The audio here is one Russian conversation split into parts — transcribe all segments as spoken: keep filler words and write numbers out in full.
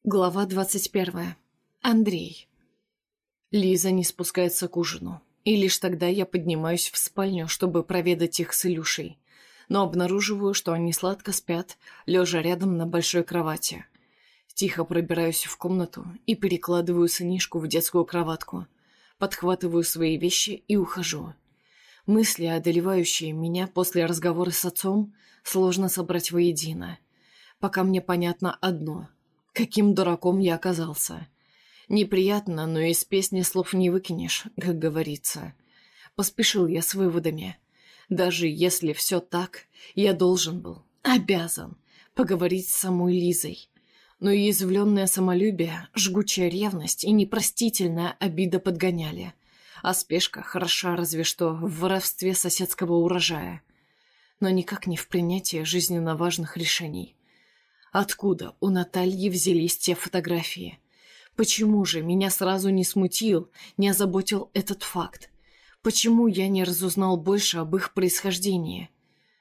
Глава двадцать первая. Андрей. Лиза не спускается к ужину, и лишь тогда я поднимаюсь в спальню, чтобы проведать их с Илюшей, но обнаруживаю, что они сладко спят, лежа рядом на большой кровати. Тихо пробираюсь в комнату и перекладываю сынишку в детскую кроватку, подхватываю свои вещи и ухожу. Мысли, одолевающие меня после разговора с отцом, сложно собрать воедино. Пока мне понятно одно — каким дураком я оказался. Неприятно, но из песни слов не выкинешь, как говорится. Поспешил я с выводами. Даже если все так, я должен был, обязан, поговорить с самой Лизой. Но уязвленное самолюбие, жгучая ревность и непростительная обида подгоняли. А спешка хороша разве что в воровстве соседского урожая. Но никак не в принятии жизненно важных решений. Откуда у Натальи взялись те фотографии? Почему же меня сразу не смутил, не озаботил этот факт? Почему я не разузнал больше об их происхождении?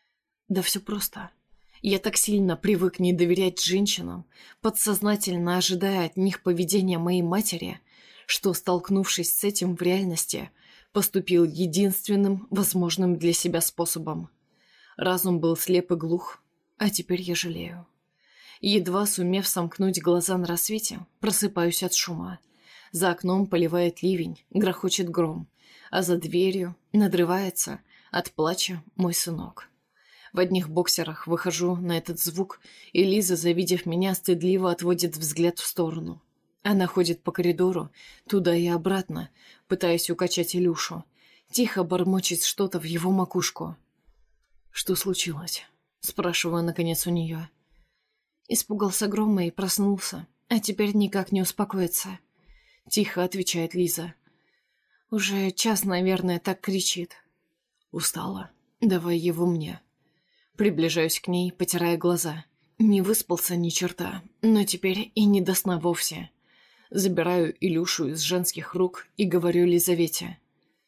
Да все просто. Я так сильно привык не доверять женщинам, подсознательно ожидая от них поведения моей матери, что, столкнувшись с этим в реальности, поступил единственным возможным для себя способом. Разум был слеп и глух, а теперь я жалею. Едва сумев сомкнуть глаза на рассвете, просыпаюсь от шума. За окном поливает ливень, грохочет гром, а за дверью надрывается от плача мой сынок. В одних боксерах выхожу на этот звук, и Лиза, завидев меня, стыдливо отводит взгляд в сторону. Она ходит по коридору, туда и обратно, пытаясь укачать Илюшу. Тихо бормочет что-то в его макушку. «Что случилось?» — спрашиваю, наконец, у нее. Испугался грома и проснулся, а теперь никак не успокоится. Тихо отвечает Лиза. Уже час, наверное, так кричит. Устала. Давай его мне. Приближаюсь к ней, потирая глаза. Не выспался ни черта, но теперь и не до сна вовсе. Забираю Илюшу из женских рук и говорю Лизавете.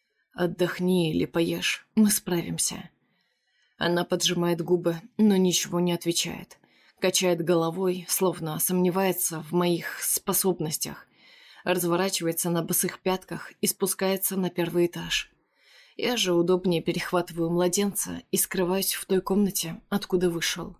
Отдохни или поешь, мы справимся. Она поджимает губы, но ничего не отвечает. Качает головой, словно сомневается в моих способностях, разворачивается на босых пятках и спускается на первый этаж. Я же удобнее перехватываю младенца и скрываюсь в той комнате, откуда вышел.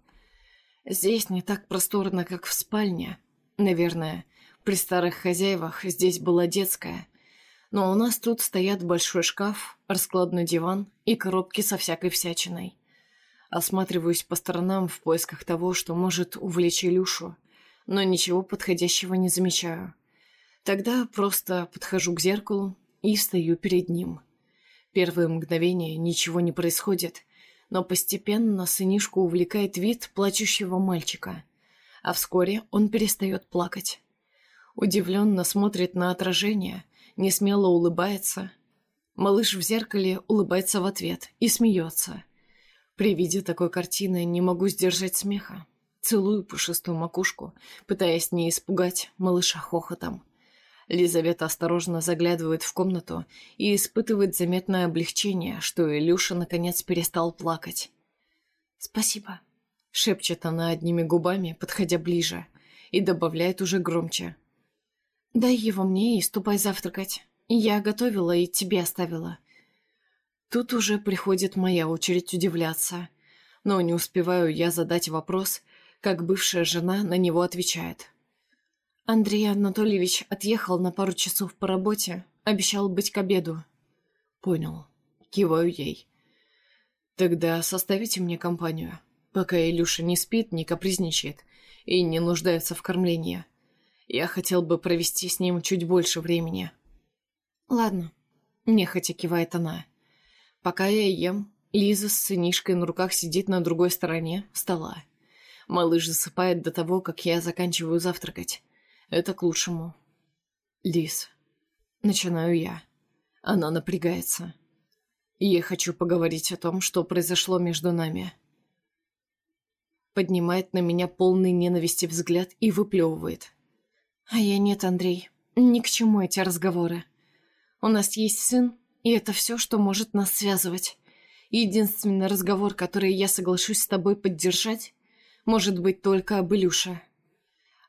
Здесь не так просторно, как в спальне. Наверное, при старых хозяевах здесь была детская, но у нас тут стоят большой шкаф, раскладной диван и коробки со всякой всячиной. Осматриваюсь по сторонам в поисках того, что может увлечь Илюшу, но ничего подходящего не замечаю. Тогда просто подхожу к зеркалу и встаю перед ним. Первые мгновения ничего не происходит, но постепенно сынишку увлекает вид плачущего мальчика, а вскоре он перестает плакать. Удивленно смотрит на отражение, несмело улыбается. Малыш в зеркале улыбается в ответ и смеется. При виде такой картины не могу сдержать смеха. Целую пушистую макушку, пытаясь не испугать малыша хохотом. Лизавета осторожно заглядывает в комнату и испытывает заметное облегчение, что Илюша наконец перестал плакать. «Спасибо», — шепчет она одними губами, подходя ближе, и добавляет уже громче. «Дай его мне и ступай завтракать. Я готовила и тебе оставила». Тут уже приходит моя очередь удивляться, но не успеваю я задать вопрос, как бывшая жена на него отвечает. Андрей Анатольевич отъехал на пару часов по работе, обещал быть к обеду. Понял. Киваю ей. Тогда составите мне компанию, пока Илюша не спит, не капризничает и не нуждается в кормлении. Я хотел бы провести с ним чуть больше времени. Ладно, нехотя кивает она. Пока я ем, Лиза с сынишкой на руках сидит на другой стороне стола. Малыш засыпает до того, как я заканчиваю завтракать. Это к лучшему. Лиз, начинаю я. Она напрягается. Я хочу поговорить о том, что произошло между нами. Поднимает на меня полный ненависти взгляд и выплевывает. А я нет, Андрей. Ни к чему эти разговоры. У нас есть сын, и это все, что может нас связывать. Единственный разговор, который я соглашусь с тобой поддержать, может быть только об Илюше.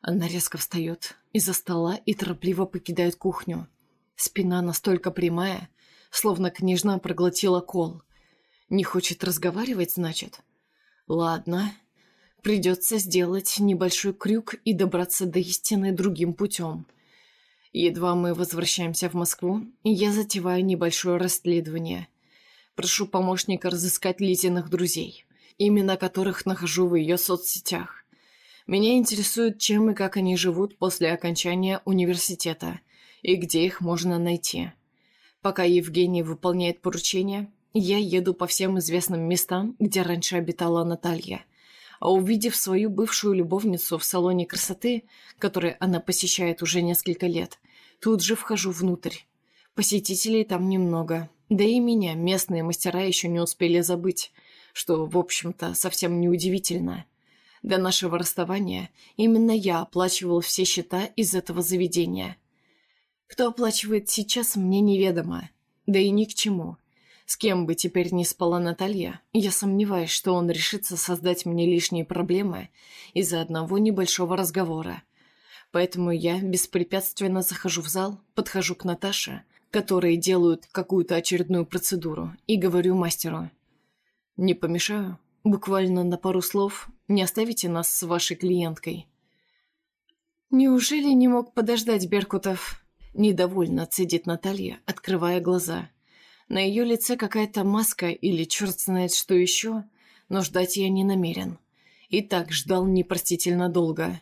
Она резко встает из-за стола и торопливо покидает кухню. Спина настолько прямая, словно княжна проглотила кол. Не хочет разговаривать, значит? Ладно, придется сделать небольшой крюк и добраться до истины другим путем. Едва мы возвращаемся в Москву, я затеваю небольшое расследование. Прошу помощника разыскать Лизиных друзей, имена которых нахожу в ее соцсетях. Меня интересует, чем и как они живут после окончания университета, и где их можно найти. Пока Евгений выполняет поручение, я еду по всем известным местам, где раньше обитала Наталья. А увидев свою бывшую любовницу в салоне красоты, который она посещает уже несколько лет, тут же вхожу внутрь. Посетителей там немного, да и меня местные мастера еще не успели забыть, что, в общем-то, совсем неудивительно. До нашего расставания именно я оплачивал все счета из этого заведения. Кто оплачивает сейчас, мне неведомо, да и ни к чему. С кем бы теперь ни спала Наталья, я сомневаюсь, что он решится создать мне лишние проблемы из-за одного небольшого разговора. Поэтому я беспрепятственно захожу в зал, подхожу к Наташе, которые делают какую-то очередную процедуру, и говорю мастеру: «Не помешаю? Буквально на пару слов не оставите нас с вашей клиенткой?» «Неужели не мог подождать, Беркутов?» Недовольно цедит Наталья, открывая глаза. На ее лице какая-то маска или черт знает что еще, но ждать я не намерен. И так ждал непростительно долго.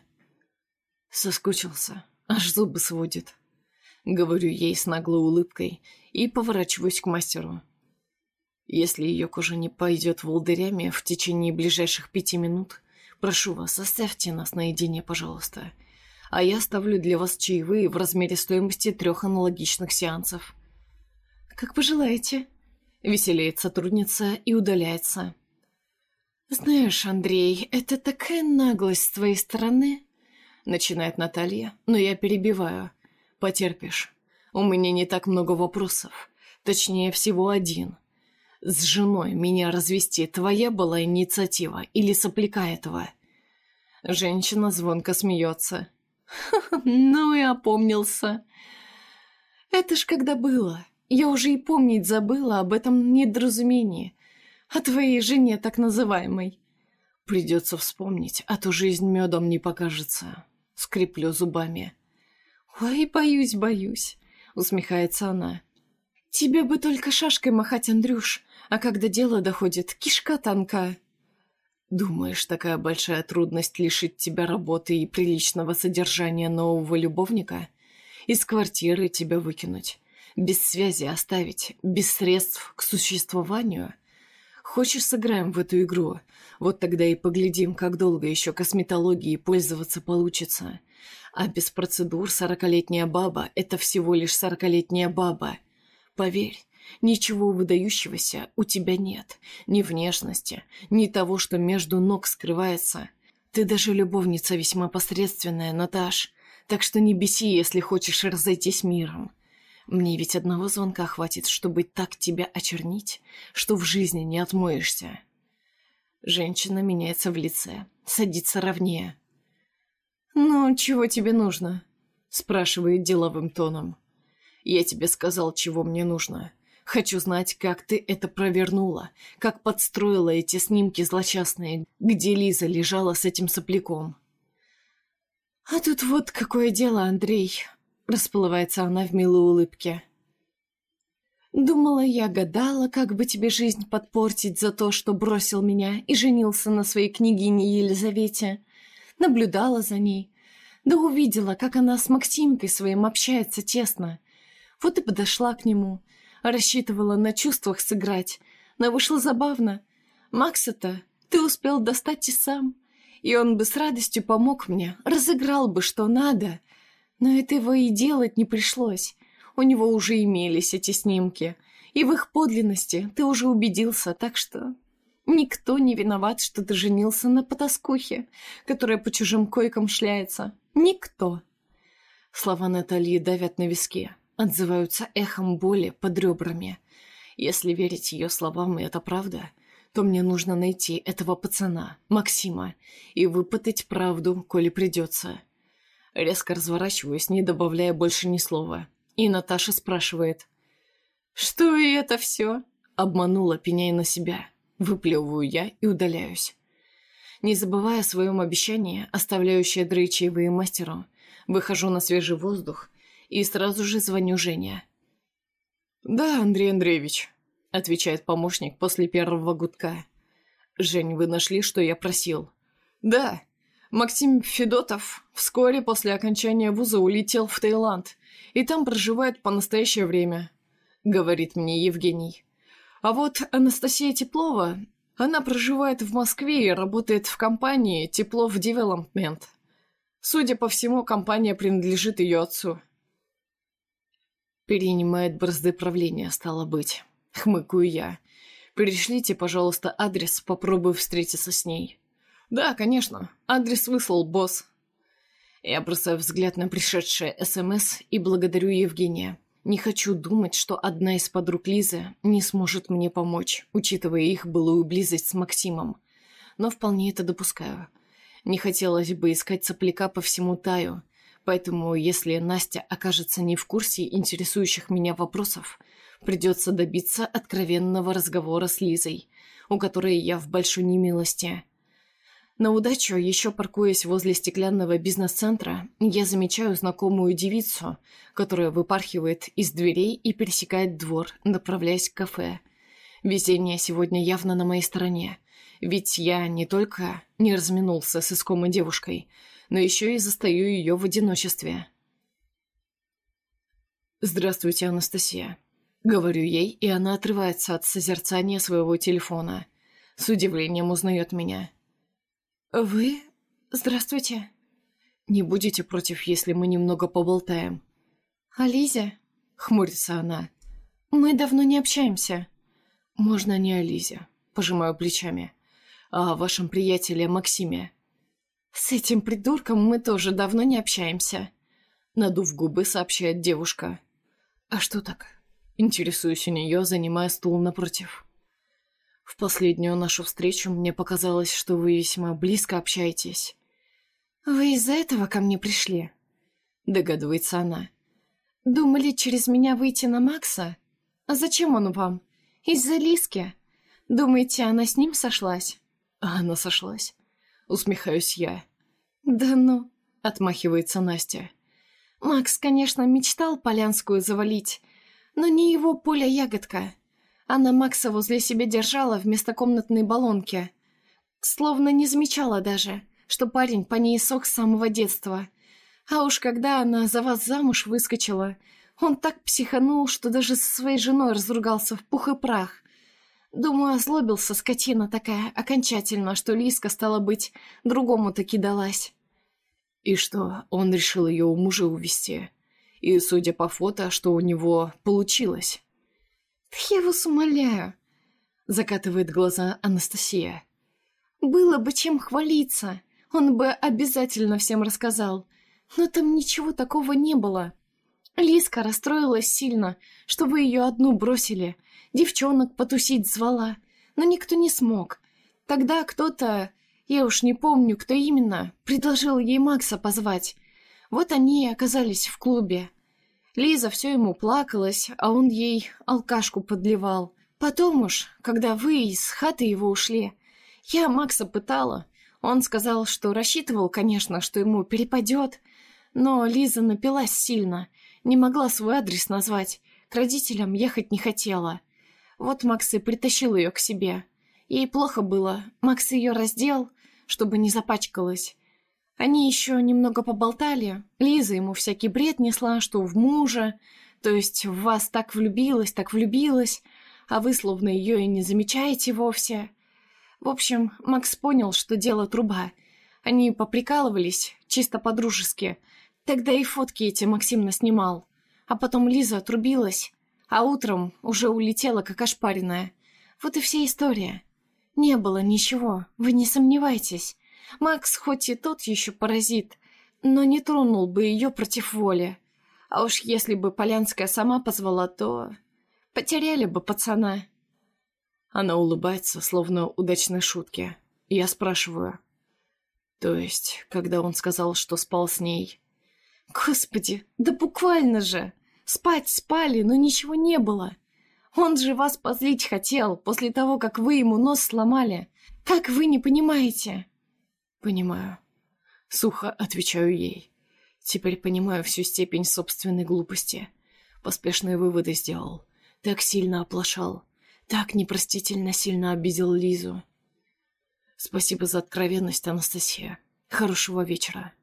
Соскучился, аж зубы сводит. Говорю ей с наглой улыбкой и поворачиваюсь к мастеру. Если ее кожа не пойдет волдырями в течение ближайших пяти минут, прошу вас, оставьте нас наедине, пожалуйста. А я ставлю для вас чаевые в размере стоимости трех аналогичных сеансов. «Как пожелаете», — веселеет сотрудница и удаляется. «Знаешь, Андрей, это такая наглость с твоей стороны», — начинает Наталья, но я перебиваю. «Потерпишь. У меня не так много вопросов. Точнее, всего один. С женой меня развести твоя была инициатива или сопляка этого?» Женщина звонко смеется. «Ну и опомнился. Это ж когда было. Я уже и помнить забыла об этом недоразумении. О твоей жене так называемой». «Придется вспомнить, а то жизнь медом не покажется». Скреплю зубами. «Ой, боюсь, боюсь», — усмехается она. «Тебе бы только шашкой махать, Андрюш, а когда дело доходит, кишка тонка». «Думаешь, такая большая трудность лишить тебя работы и приличного содержания нового любовника? Из квартиры тебя выкинуть? Без связи оставить? Без средств к существованию? Хочешь, сыграем в эту игру? Вот тогда и поглядим, как долго еще косметологией пользоваться получится. А без процедур сорокалетняя баба — это всего лишь сорокалетняя баба. Поверь, ничего выдающегося у тебя нет. Ни внешности, ни того, что между ног скрывается. Ты даже любовница весьма посредственная, Наташ, так что не беси, если хочешь разойтись миром. Мне ведь одного звонка хватит, чтобы так тебя очернить, что в жизни не отмоешься». Женщина меняется в лице, садится ровнее. «Ну, чего тебе нужно?» — спрашивает деловым тоном. «Я тебе сказал, чего мне нужно. Хочу знать, как ты это провернула, как подстроила эти снимки злосчастные, где Лиза лежала с этим сопляком». «А тут вот какое дело, Андрей», — расплывается она в милой улыбке. «Думала, я гадала, как бы тебе жизнь подпортить за то, что бросил меня и женился на своей княгине Елизавете. Наблюдала за ней, да увидела, как она с Максимкой своим общается тесно. Вот и подошла к нему, рассчитывала на чувствах сыграть, но вышло забавно. Макса-то ты успел достать и сам, и он бы с радостью помог мне, разыграл бы что надо, но этого и делать не пришлось. У него уже имелись эти снимки, и в их подлинности ты уже убедился, так что никто не виноват, что ты женился на потаскухе, которая по чужим койкам шляется. Никто». Слова Натальи давят на виски, отзываются эхом боли под ребрами. Если верить ее словам, и это правда, то мне нужно найти этого пацана, Максима, и выпытать правду, коли придется. Резко разворачиваюсь, не добавляя больше ни слова. И Наташа спрашивает. «Что и это все?» Обманула, пеняя на себя. Выплевываю я и удаляюсь. Не забывая о своем обещании, оставляю щедрые чаевые мастеру, выхожу на свежий воздух и сразу же звоню Жене. «Да, Андрей Андреевич», — отвечает помощник после первого гудка. «Жень, вы нашли, что я просил?» «Да. Максим Федотов вскоре после окончания вуза улетел в Таиланд и там проживает по настоящее время», — говорит мне Евгений. «А вот Анастасия Теплова, она проживает в Москве и работает в компании «Теплов Девелопмент». Судя по всему, компания принадлежит ее отцу». «Перенимает бразды правления, стало быть», — хмыкаю я. «Перешлите, пожалуйста, адрес, попробую встретиться с ней». «Да, конечно. Адрес выслал босс». Я бросаю взгляд на пришедшее СМС и благодарю Евгения. Не хочу думать, что одна из подруг Лизы не сможет мне помочь, учитывая их былую близость с Максимом. Но вполне это допускаю. Не хотелось бы искать сопляка по всему Таю, поэтому если Настя окажется не в курсе интересующих меня вопросов, придется добиться откровенного разговора с Лизой, у которой я в большой немилости. На удачу, еще паркуясь возле стеклянного бизнес-центра, я замечаю знакомую девицу, которая выпархивает из дверей и пересекает двор, направляясь к кафе. Везение сегодня явно на моей стороне, ведь я не только не разминулся с искомой девушкой, но еще и застаю ее в одиночестве. «Здравствуйте, Анастасия», — говорю ей, и она отрывается от созерцания своего телефона. С удивлением узнает меня. «Вы? Здравствуйте. Не будете против, если мы немного поболтаем?» «А Лизе?» — хмурится она. «Мы давно не общаемся». «Можно не о Лизе», — пожимаю плечами, «а о вашем приятеле Максиме». «С этим придурком мы тоже давно не общаемся», — надув губы, сообщает девушка. «А что так?» — интересуюсь у нее, занимая стул напротив. «В последнюю нашу встречу мне показалось, что вы весьма близко общаетесь». «Вы из-за этого ко мне пришли?» — догадывается она. «Думали через меня выйти на Макса? А зачем он вам? Из-за Лиски? Думаете, она с ним сошлась?» «А она сошлась?» — усмехаюсь я. «Да ну!» — отмахивается Настя. «Макс, конечно, мечтал Полянскую завалить, но не его пуля-ягодка. Она Макса возле себя держала вместо комнатной баллонки. Словно не замечала даже, что парень по ней сох с самого детства. А уж когда она за вас замуж выскочила, он так психанул, что даже со своей женой разругался в пух и прах. Думаю, озлобился скотина такая окончательно, что Лиска, стала быть, другому таки далась». «И что, он решил ее у мужа увезти? И, судя по фото, что у него получилось?» «Я вас умоляю», — закатывает глаза Анастасия. «Было бы чем хвалиться, он бы обязательно всем рассказал. Но там ничего такого не было. Лиска расстроилась сильно, что вы ее одну бросили, девчонок потусить звала, но никто не смог. Тогда кто-то, я уж не помню, кто именно, предложил ей Макса позвать. Вот они и оказались в клубе. Лиза все ему плакалась, а он ей алкашку подливал. Потом уж, когда вы из хаты его ушли, я Макса пытала. Он сказал, что рассчитывал, конечно, что ему перепадет, но Лиза напилась сильно, не могла свой адрес назвать, к родителям ехать не хотела. Вот Макс и притащил ее к себе. Ей плохо было, Макс ее раздел, чтобы не запачкалась. Они еще немного поболтали. Лиза ему всякий бред несла, что в мужа, то есть в вас так влюбилась, так влюбилась, а вы словно ее и не замечаете вовсе. В общем, Макс понял, что дело труба. Они поприкалывались, чисто по-дружески. Тогда и фотки эти Максим наснимал. А потом Лиза отрубилась, а утром уже улетела, как ошпаренная. Вот и вся история. Не было ничего, вы не сомневайтесь. Макс хоть и тот еще паразит, но не тронул бы ее против воли. А уж если бы Полянская сама позвала, то потеряли бы пацана». Она улыбается, словно удачной шутке. Я спрашиваю. «То есть, когда он сказал, что спал с ней, Господи, да буквально же! Спать спали, но ничего не было. Он же вас позлить хотел после того, как вы ему нос сломали. Как вы не понимаете?» «Понимаю». Сухо отвечаю ей. Теперь понимаю всю степень собственной глупости. Поспешные выводы сделал. Так сильно оплошал. Так непростительно сильно обидел Лизу. Спасибо за откровенность, Анастасия. Хорошего вечера.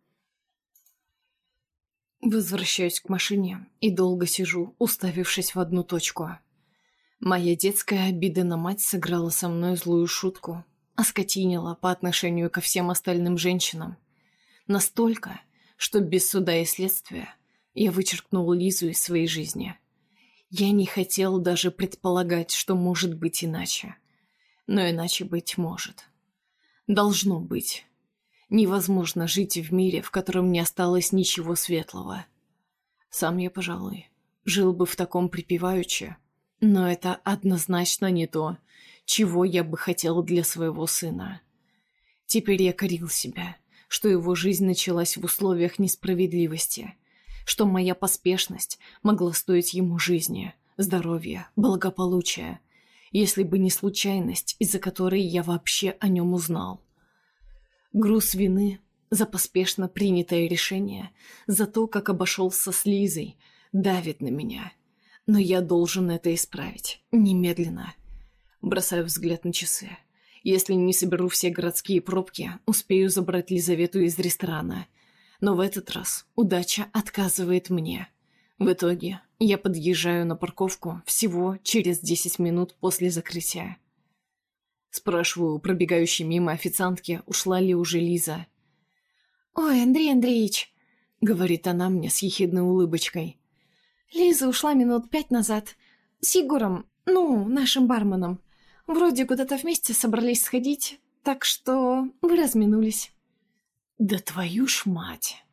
Возвращаюсь к машине и долго сижу, уставившись в одну точку. Моя детская обида на мать сыграла со мной злую шутку, оскотинила по отношению ко всем остальным женщинам. Настолько, что без суда и следствия я вычеркнул Лизу из своей жизни. Я не хотел даже предполагать, что может быть иначе. Но иначе быть может. Должно быть. Невозможно жить в мире, в котором не осталось ничего светлого. Сам я, пожалуй, жил бы в таком припеваючи, но это однозначно не то, чего я бы хотел для своего сына. Теперь я корил себя, что его жизнь началась в условиях несправедливости, что моя поспешность могла стоить ему жизни, здоровья, благополучия, если бы не случайность, из-за которой я вообще о нем узнал. Груз вины за поспешно принятое решение, за то, как обошелся с Лизой, давит на меня. Но я должен это исправить. Немедленно. Бросаю взгляд на часы. Если не соберу все городские пробки, успею забрать Лизавету из ресторана. Но в этот раз удача отказывает мне. В итоге я подъезжаю на парковку всего через десять минут после закрытия. Спрашиваю у пробегающей мимо официантки, ушла ли уже Лиза. «Ой, Андрей Андреевич», — говорит она мне с ехидной улыбочкой. «Лиза ушла минут пять назад. С Егором, ну, нашим барменом. Вроде куда-то вместе собрались сходить, так что вы разминулись». «Да твою ж мать!»